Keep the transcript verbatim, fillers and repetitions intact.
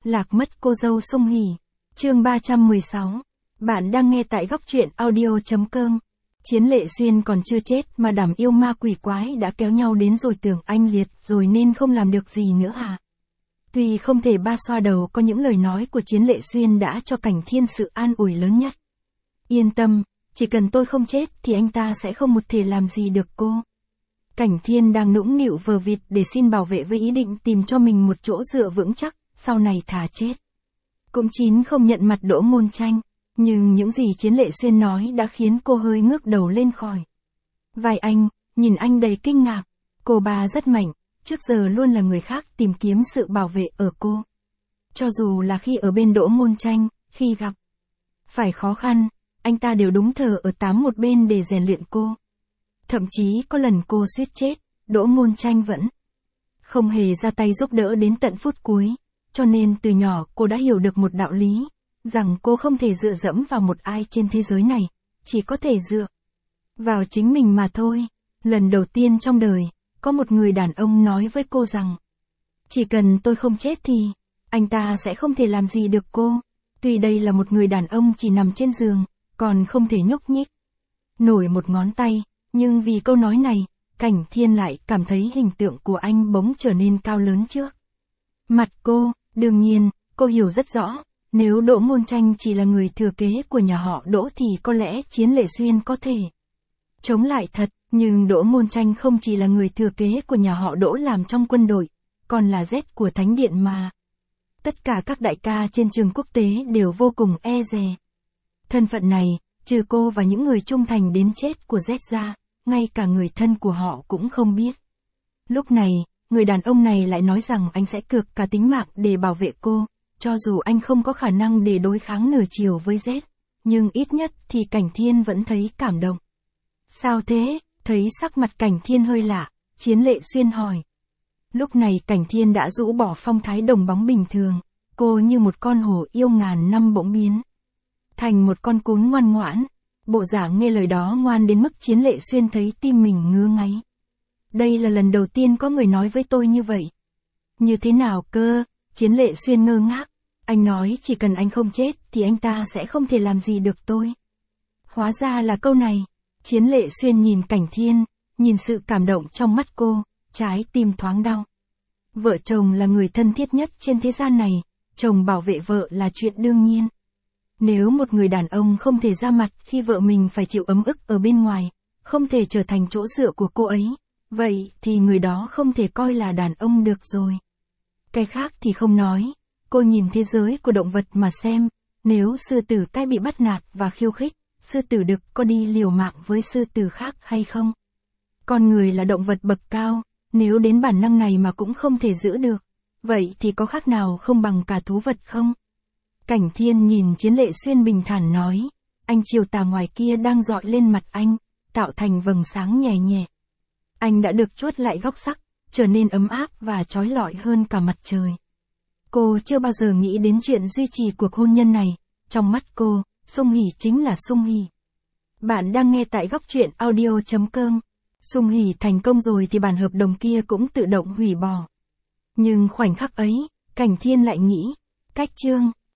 Lạc mất cô dâu Sung Hỉ. Chương ba trăm mười sáu. Bạn đang nghe tại góc truyện audio.com. Chiến Lệ Xuyên còn chưa chết mà đám yêu ma quỷ quái đã kéo nhau đến rồi, tưởng anh liệt rồi nên không làm được gì nữa à? Tuy không thể ba xoa đầu, có những lời nói của Chiến Lệ Xuyên đã cho Cảnh Thiên sự an ủi lớn nhất. Yên tâm, chỉ cần tôi không chết thì anh ta sẽ không một thể làm gì được cô. Cảnh Thiên đang nũng nịu vờ vịt để xin bảo vệ với ý định tìm cho mình một chỗ dựa vững chắc, sau này thà chết. Cũng chín không nhận mặt Đỗ Môn Tranh, nhưng những gì Chiến Lệ Xuyên nói đã khiến cô hơi ngước đầu lên khỏi vai anh, nhìn anh đầy kinh ngạc. Cô ba rất mạnh, trước giờ luôn là người khác tìm kiếm sự bảo vệ ở cô. Cho dù là khi ở bên Đỗ Môn Tranh, khi gặp phải khó khăn, anh ta đều đúng thờ ở tám một bên để rèn luyện cô. Thậm chí có lần cô suýt chết, Đỗ Môn Tranh vẫn không hề ra tay giúp đỡ đến tận phút cuối. Cho nên từ nhỏ cô đã hiểu được một đạo lý, rằng cô không thể dựa dẫm vào một ai trên thế giới này, chỉ có thể dựa vào chính mình mà thôi. Lần đầu tiên trong đời, có một người đàn ông nói với cô rằng, chỉ cần tôi không chết thì, anh ta sẽ không thể làm gì được cô. Tuy đây là một người đàn ông chỉ nằm trên giường, còn không thể nhúc nhích nổi một ngón tay, nhưng vì câu nói này, Cảnh Thiên lại cảm thấy hình tượng của anh bỗng trở nên cao lớn trước mặt cô. Đương nhiên, cô hiểu rất rõ, nếu Đỗ Môn Tranh chỉ là người thừa kế của nhà họ Đỗ thì có lẽ Chiến Lệ Xuyên có thể chống lại thật, nhưng Đỗ Môn Tranh không chỉ là người thừa kế của nhà họ Đỗ làm trong quân đội, còn là Z của Thánh Điện mà. Tất cả các đại ca trên trường quốc tế đều vô cùng e dè thân phận này, trừ cô và những người trung thành đến chết của Z ra, ngay cả người thân của họ cũng không biết. Lúc này, người đàn ông này lại nói rằng anh sẽ cược cả tính mạng để bảo vệ cô, cho dù anh không có khả năng để đối kháng nửa chiều với Z, nhưng ít nhất thì Cảnh Thiên vẫn thấy cảm động. Sao thế? Thấy sắc mặt Cảnh Thiên hơi lạ, Chiến Lệ Xuyên hỏi. Lúc này Cảnh Thiên đã rũ bỏ phong thái đồng bóng bình thường, cô như một con hổ yêu ngàn năm bỗng biến thành một con cún ngoan ngoãn. Bộ dạng nghe lời đó ngoan đến mức Chiến Lệ Xuyên thấy tim mình ngứa ngáy. Đây là lần đầu tiên có người nói với tôi như vậy. Như thế nào cơ? Chiến Lệ Xuyên ngơ ngác. Anh nói chỉ cần anh không chết thì anh ta sẽ không thể làm gì được tôi. Hóa ra là câu này. Chiến Lệ Xuyên nhìn Cảnh Thiên, nhìn sự cảm động trong mắt cô, trái tim thoáng đau. Vợ chồng là người thân thiết nhất trên thế gian này, chồng bảo vệ vợ là chuyện đương nhiên. Nếu một người đàn ông không thể ra mặt khi vợ mình phải chịu ấm ức ở bên ngoài, không thể trở thành chỗ dựa của cô ấy, vậy thì người đó không thể coi là đàn ông được rồi. Cái khác thì không nói, cô nhìn thế giới của động vật mà xem, nếu sư tử cái bị bắt nạt và khiêu khích, sư tử đực có đi liều mạng với sư tử khác hay không? Con người là động vật bậc cao, nếu đến bản năng này mà cũng không thể giữ được, vậy thì có khác nào không bằng cả thú vật không? Cảnh Thiên nhìn Chiến Lệ Xuyên bình thản nói, ánh chiều tà ngoài kia đang dọi lên mặt anh, tạo thành vầng sáng nhẹ nhẹ. Anh đã được chuốt lại góc sắc, trở nên ấm áp và chói lọi hơn cả mặt trời. Cô chưa bao giờ nghĩ đến chuyện duy trì cuộc hôn nhân này, trong mắt cô, Sung Hỉ chính là Sung Hỉ. Bạn đang nghe tại góc truyện audio.com. Sung Hỉ thành công rồi thì bản hợp đồng kia cũng tự động hủy bỏ. Nhưng khoảnh khắc ấy, Cảnh Thiên lại nghĩ, cách chương